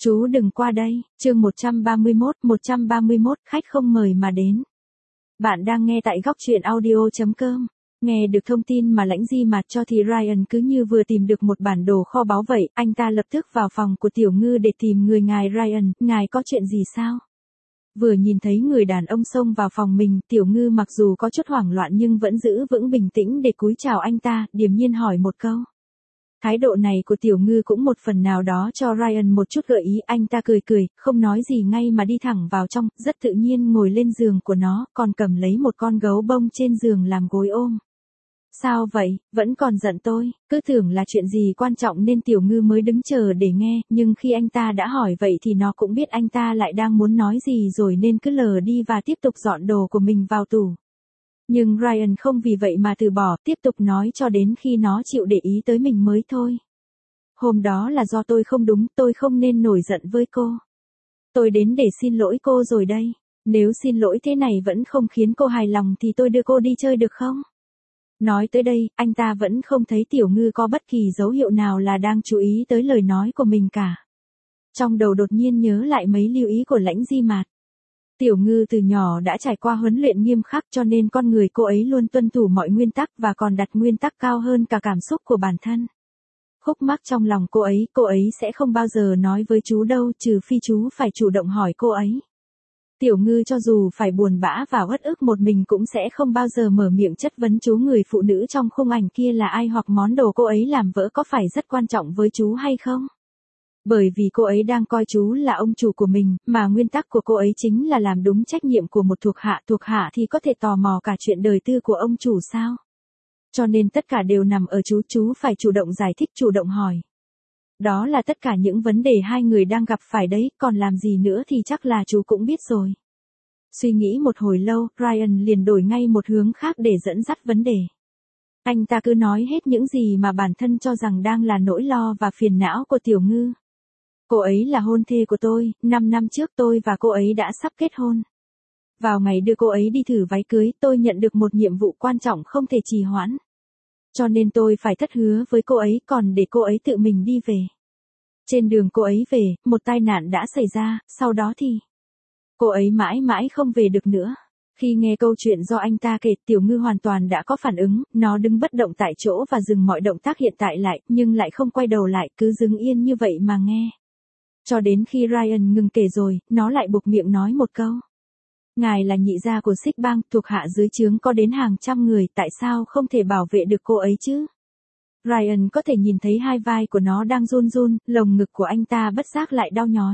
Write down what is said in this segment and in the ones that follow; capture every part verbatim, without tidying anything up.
Chú đừng qua đây, chương một trăm ba mươi mốt, một trăm ba mươi mốt, khách không mời mà đến. Bạn đang nghe tại góc truyện audio chấm com. Nghe được thông tin mà Lãnh Di Mạt cho thì Ryan cứ như vừa tìm được một bản đồ kho báu vậy, anh ta lập tức vào phòng của Tiểu Ngư để tìm người. Ngài Ryan, ngài có chuyện gì sao? Vừa nhìn thấy người đàn ông xông vào phòng mình, Tiểu Ngư mặc dù có chút hoảng loạn nhưng vẫn giữ vững bình tĩnh để cúi chào anh ta, điềm nhiên hỏi một câu. Thái độ này của Tiểu Ngư cũng một phần nào đó cho Ryan một chút gợi ý, anh ta cười cười, không nói gì ngay mà đi thẳng vào trong, rất tự nhiên ngồi lên giường của nó, còn cầm lấy một con gấu bông trên giường làm gối ôm. Sao vậy, vẫn còn giận tôi, cứ tưởng là chuyện gì quan trọng nên Tiểu Ngư mới đứng chờ để nghe, nhưng khi anh ta đã hỏi vậy thì nó cũng biết anh ta lại đang muốn nói gì rồi nên cứ lờ đi và tiếp tục dọn đồ của mình vào tủ. Nhưng Ryan không vì vậy mà từ bỏ, tiếp tục nói cho đến khi nó chịu để ý tới mình mới thôi. Hôm đó là do tôi không đúng, tôi không nên nổi giận với cô. Tôi đến để xin lỗi cô rồi đây. Nếu xin lỗi thế này vẫn không khiến cô hài lòng thì tôi đưa cô đi chơi được không? Nói tới đây, anh ta vẫn không thấy Tiểu Ngư có bất kỳ dấu hiệu nào là đang chú ý tới lời nói của mình cả. Trong đầu đột nhiên nhớ lại mấy lưu ý của Lãnh Di Mạt. Tiểu Ngư từ nhỏ đã trải qua huấn luyện nghiêm khắc cho nên con người cô ấy luôn tuân thủ mọi nguyên tắc và còn đặt nguyên tắc cao hơn cả cảm xúc của bản thân. Khúc mắc trong lòng cô ấy, cô ấy sẽ không bao giờ nói với chú đâu, trừ phi chú phải chủ động hỏi cô ấy. Tiểu Ngư cho dù phải buồn bã và uất ức một mình cũng sẽ không bao giờ mở miệng chất vấn chú người phụ nữ trong khung ảnh kia là ai hoặc món đồ cô ấy làm vỡ có phải rất quan trọng với chú hay không. Bởi vì cô ấy đang coi chú là ông chủ của mình, mà nguyên tắc của cô ấy chính là làm đúng trách nhiệm của một thuộc hạ. Thuộc hạ thì có thể tò mò cả chuyện đời tư của ông chủ sao? Cho nên tất cả đều nằm ở chú, chú phải chủ động giải thích, chủ động hỏi. Đó là tất cả những vấn đề hai người đang gặp phải đấy, còn làm gì nữa thì chắc là chú cũng biết rồi. Suy nghĩ một hồi lâu, Ryan liền đổi ngay một hướng khác để dẫn dắt vấn đề. Anh ta cứ nói hết những gì mà bản thân cho rằng đang là nỗi lo và phiền não của Tiểu Ngư. Cô ấy là hôn thê của tôi, năm năm trước tôi và cô ấy đã sắp kết hôn. Vào ngày đưa cô ấy đi thử váy cưới, tôi nhận được một nhiệm vụ quan trọng không thể trì hoãn. Cho nên tôi phải thất hứa với cô ấy còn để cô ấy tự mình đi về. Trên đường cô ấy về, một tai nạn đã xảy ra, sau đó thì cô ấy mãi mãi không về được nữa. Khi nghe câu chuyện do anh ta kể, Tiểu Ngư hoàn toàn đã có phản ứng, nó đứng bất động tại chỗ và dừng mọi động tác hiện tại lại, nhưng lại không quay đầu lại, cứ đứng yên như vậy mà nghe. Cho đến khi Ryan ngừng kể rồi, nó lại buộc miệng nói một câu. Ngài là nhị gia của Xích Bang, thuộc hạ dưới trướng có đến hàng trăm người, tại sao không thể bảo vệ được cô ấy chứ? Ryan có thể nhìn thấy hai vai của nó đang run run, lồng ngực của anh ta bất giác lại đau nhói.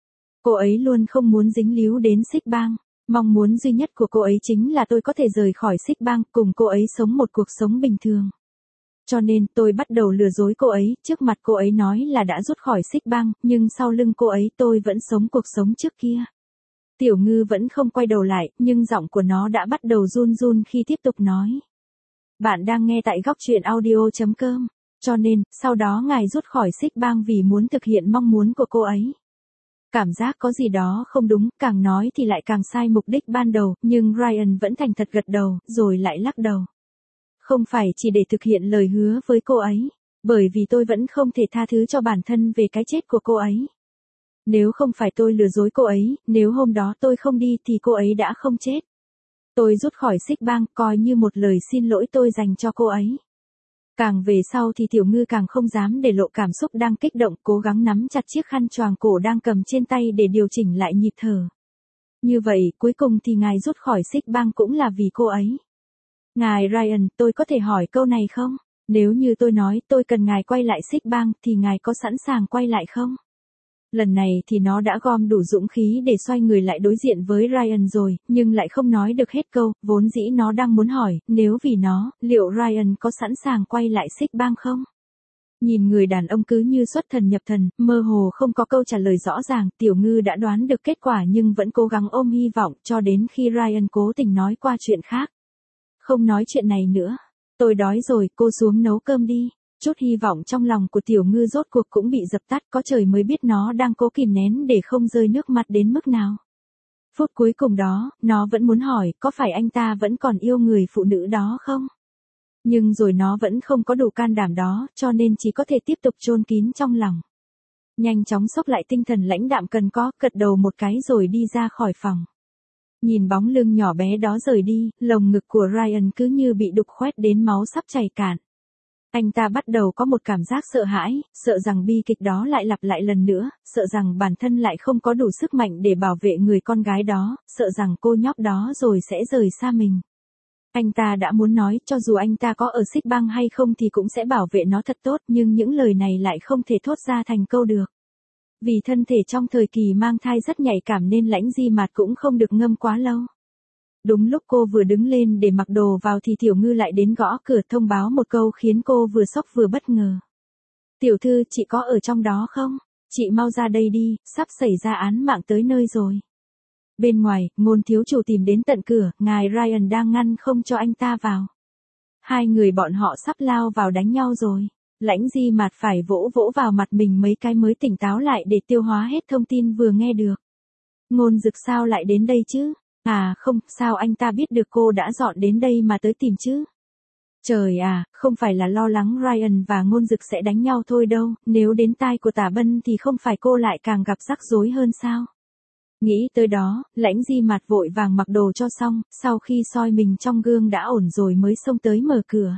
Cô ấy luôn không muốn dính líu đến Xích Bang. Mong muốn duy nhất của cô ấy chính là tôi có thể rời khỏi Xích Bang, cùng cô ấy sống một cuộc sống bình thường. Cho nên tôi bắt đầu lừa dối cô ấy, trước mặt cô ấy nói là đã rút khỏi Xích Bang, nhưng sau lưng cô ấy tôi vẫn sống cuộc sống trước kia. Tiểu Ngư vẫn không quay đầu lại, nhưng giọng của nó đã bắt đầu run run khi tiếp tục nói. Bạn đang nghe tại góc truyện audio chấm com. Cho nên, sau đó ngài rút khỏi Xích Bang vì muốn thực hiện mong muốn của cô ấy. Cảm giác có gì đó không đúng, càng nói thì lại càng sai mục đích ban đầu, nhưng Ryan vẫn thành thật gật đầu, rồi lại lắc đầu. Không phải chỉ để thực hiện lời hứa với cô ấy, bởi vì tôi vẫn không thể tha thứ cho bản thân về cái chết của cô ấy. Nếu không phải tôi lừa dối cô ấy, nếu hôm đó tôi không đi thì cô ấy đã không chết. Tôi rút khỏi Xích Bang, coi như một lời xin lỗi tôi dành cho cô ấy. Càng về sau thì Tiểu Ngư càng không dám để lộ cảm xúc đang kích động, cố gắng nắm chặt chiếc khăn choàng cổ đang cầm trên tay để điều chỉnh lại nhịp thở. Như vậy, cuối cùng thì ngài rút khỏi Xích Bang cũng là vì cô ấy. Ngài Ryan, tôi có thể hỏi câu này không? Nếu như tôi nói tôi cần ngài quay lại Xích Bang thì ngài có sẵn sàng quay lại không? Lần này thì nó đã gom đủ dũng khí để xoay người lại đối diện với Ryan rồi, nhưng lại không nói được hết câu, vốn dĩ nó đang muốn hỏi, nếu vì nó, liệu Ryan có sẵn sàng quay lại Xích Bang không? Nhìn người đàn ông cứ như xuất thần nhập thần, mơ hồ không có câu trả lời rõ ràng, Tiểu Ngư đã đoán được kết quả nhưng vẫn cố gắng ôm hy vọng cho đến khi Ryan cố tình nói qua chuyện khác. Không nói chuyện này nữa. Tôi đói rồi, cô xuống nấu cơm đi. Chút hy vọng trong lòng của Tiểu Ngư rốt cuộc cũng bị dập tắt, có trời mới biết nó đang cố kìm nén để không rơi nước mắt đến mức nào. Phút cuối cùng đó, nó vẫn muốn hỏi, có phải anh ta vẫn còn yêu người phụ nữ đó không? Nhưng rồi nó vẫn không có đủ can đảm đó, cho nên chỉ có thể tiếp tục chôn kín trong lòng. Nhanh chóng xốc lại tinh thần lãnh đạm cần có, gật đầu một cái rồi đi ra khỏi phòng. Nhìn bóng lưng nhỏ bé đó rời đi, lồng ngực của Ryan cứ như bị đục khoét đến máu sắp chảy cạn. Anh ta bắt đầu có một cảm giác sợ hãi, sợ rằng bi kịch đó lại lặp lại lần nữa, sợ rằng bản thân lại không có đủ sức mạnh để bảo vệ người con gái đó, sợ rằng cô nhóc đó rồi sẽ rời xa mình. Anh ta đã muốn nói cho dù anh ta có ở xích băng hay không thì cũng sẽ bảo vệ nó thật tốt, nhưng những lời này lại không thể thốt ra thành câu được. Vì thân thể trong thời kỳ mang thai rất nhạy cảm nên Lãnh Di Mạt cũng không được ngâm quá lâu. Đúng lúc cô vừa đứng lên để mặc đồ vào thì Tiểu Ngư lại đến gõ cửa thông báo một câu khiến cô vừa sốc vừa bất ngờ. Tiểu thư, chị có ở trong đó không? Chị mau ra đây đi, sắp xảy ra án mạng tới nơi rồi. Bên ngoài, Ngôn thiếu chủ tìm đến tận cửa, ngài Ryan đang ngăn không cho anh ta vào. Hai người bọn họ sắp lao vào đánh nhau rồi. Lãnh Di Mạt phải vỗ vỗ vào mặt mình mấy cái mới tỉnh táo lại để tiêu hóa hết thông tin vừa nghe được. Ngôn Dực sao lại đến đây chứ? À không, sao anh ta biết được cô đã dọn đến đây mà tới tìm chứ? Trời à, không phải là lo lắng Ryan và Ngôn Dực sẽ đánh nhau thôi đâu, nếu đến tai của Tả Bân thì không phải cô lại càng gặp rắc rối hơn sao? Nghĩ tới đó, Lãnh Di Mạt vội vàng mặc đồ cho xong, sau khi soi mình trong gương đã ổn rồi mới xông tới mở cửa.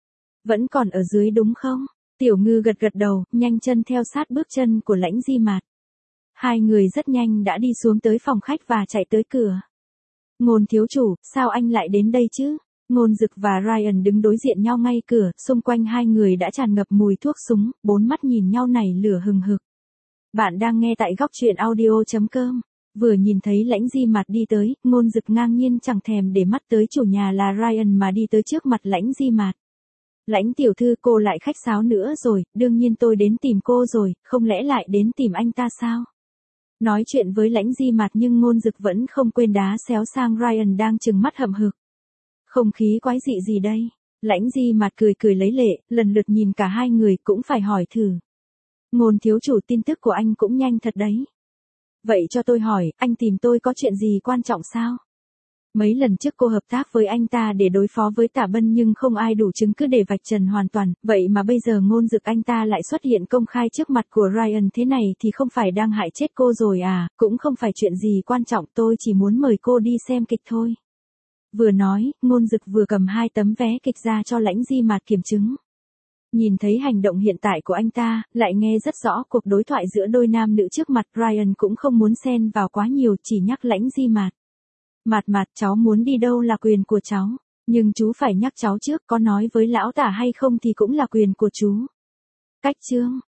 Vẫn còn ở dưới đúng không? Tiểu Ngư gật gật đầu, nhanh chân theo sát bước chân của Lãnh Di Mạt. Hai người rất nhanh đã đi xuống tới phòng khách và chạy tới cửa. Ngôn thiếu chủ, sao anh lại đến đây chứ? Ngôn Dực và Ryan đứng đối diện nhau ngay cửa, xung quanh hai người đã tràn ngập mùi thuốc súng, bốn mắt nhìn nhau nảy lửa hừng hực. Bạn đang nghe tại góc truyện audio chấm com. Vừa nhìn thấy Lãnh Di Mạt đi tới, Ngôn Dực ngang nhiên chẳng thèm để mắt tới chủ nhà là Ryan mà đi tới trước mặt Lãnh Di Mạt. Lãnh tiểu thư, cô lại khách sáo nữa rồi, đương nhiên tôi đến tìm cô rồi, không lẽ lại đến tìm anh ta sao? Nói chuyện với Lãnh Di Mạt nhưng Ngôn Dực vẫn không quên đá xéo sang Ryan đang trừng mắt hậm hực. Không khí quái dị gì đây? Lãnh Di Mạt cười cười lấy lệ, lần lượt nhìn cả hai người cũng phải hỏi thử. Ngôn thiếu chủ, tin tức của anh cũng nhanh thật đấy. Vậy cho tôi hỏi, anh tìm tôi có chuyện gì quan trọng sao? Mấy lần trước cô hợp tác với anh ta để đối phó với Tả Bân nhưng không ai đủ chứng cứ để vạch trần hoàn toàn, vậy mà bây giờ Ngôn Dực anh ta lại xuất hiện công khai trước mặt của Ryan thế này thì không phải đang hại chết cô rồi à, cũng không phải chuyện gì quan trọng, tôi chỉ muốn mời cô đi xem kịch thôi. Vừa nói, Ngôn Dực vừa cầm hai tấm vé kịch ra cho Lãnh Di Mạt kiểm chứng. Nhìn thấy hành động hiện tại của anh ta, lại nghe rất rõ cuộc đối thoại giữa đôi nam nữ trước mặt, Ryan cũng không muốn xen vào quá nhiều, chỉ nhắc Lãnh Di Mạt. Mạt Mạt, cháu muốn đi đâu là quyền của cháu, nhưng chú phải nhắc cháu trước, có nói với lão Tả hay không thì cũng là quyền của chú. Cách chương,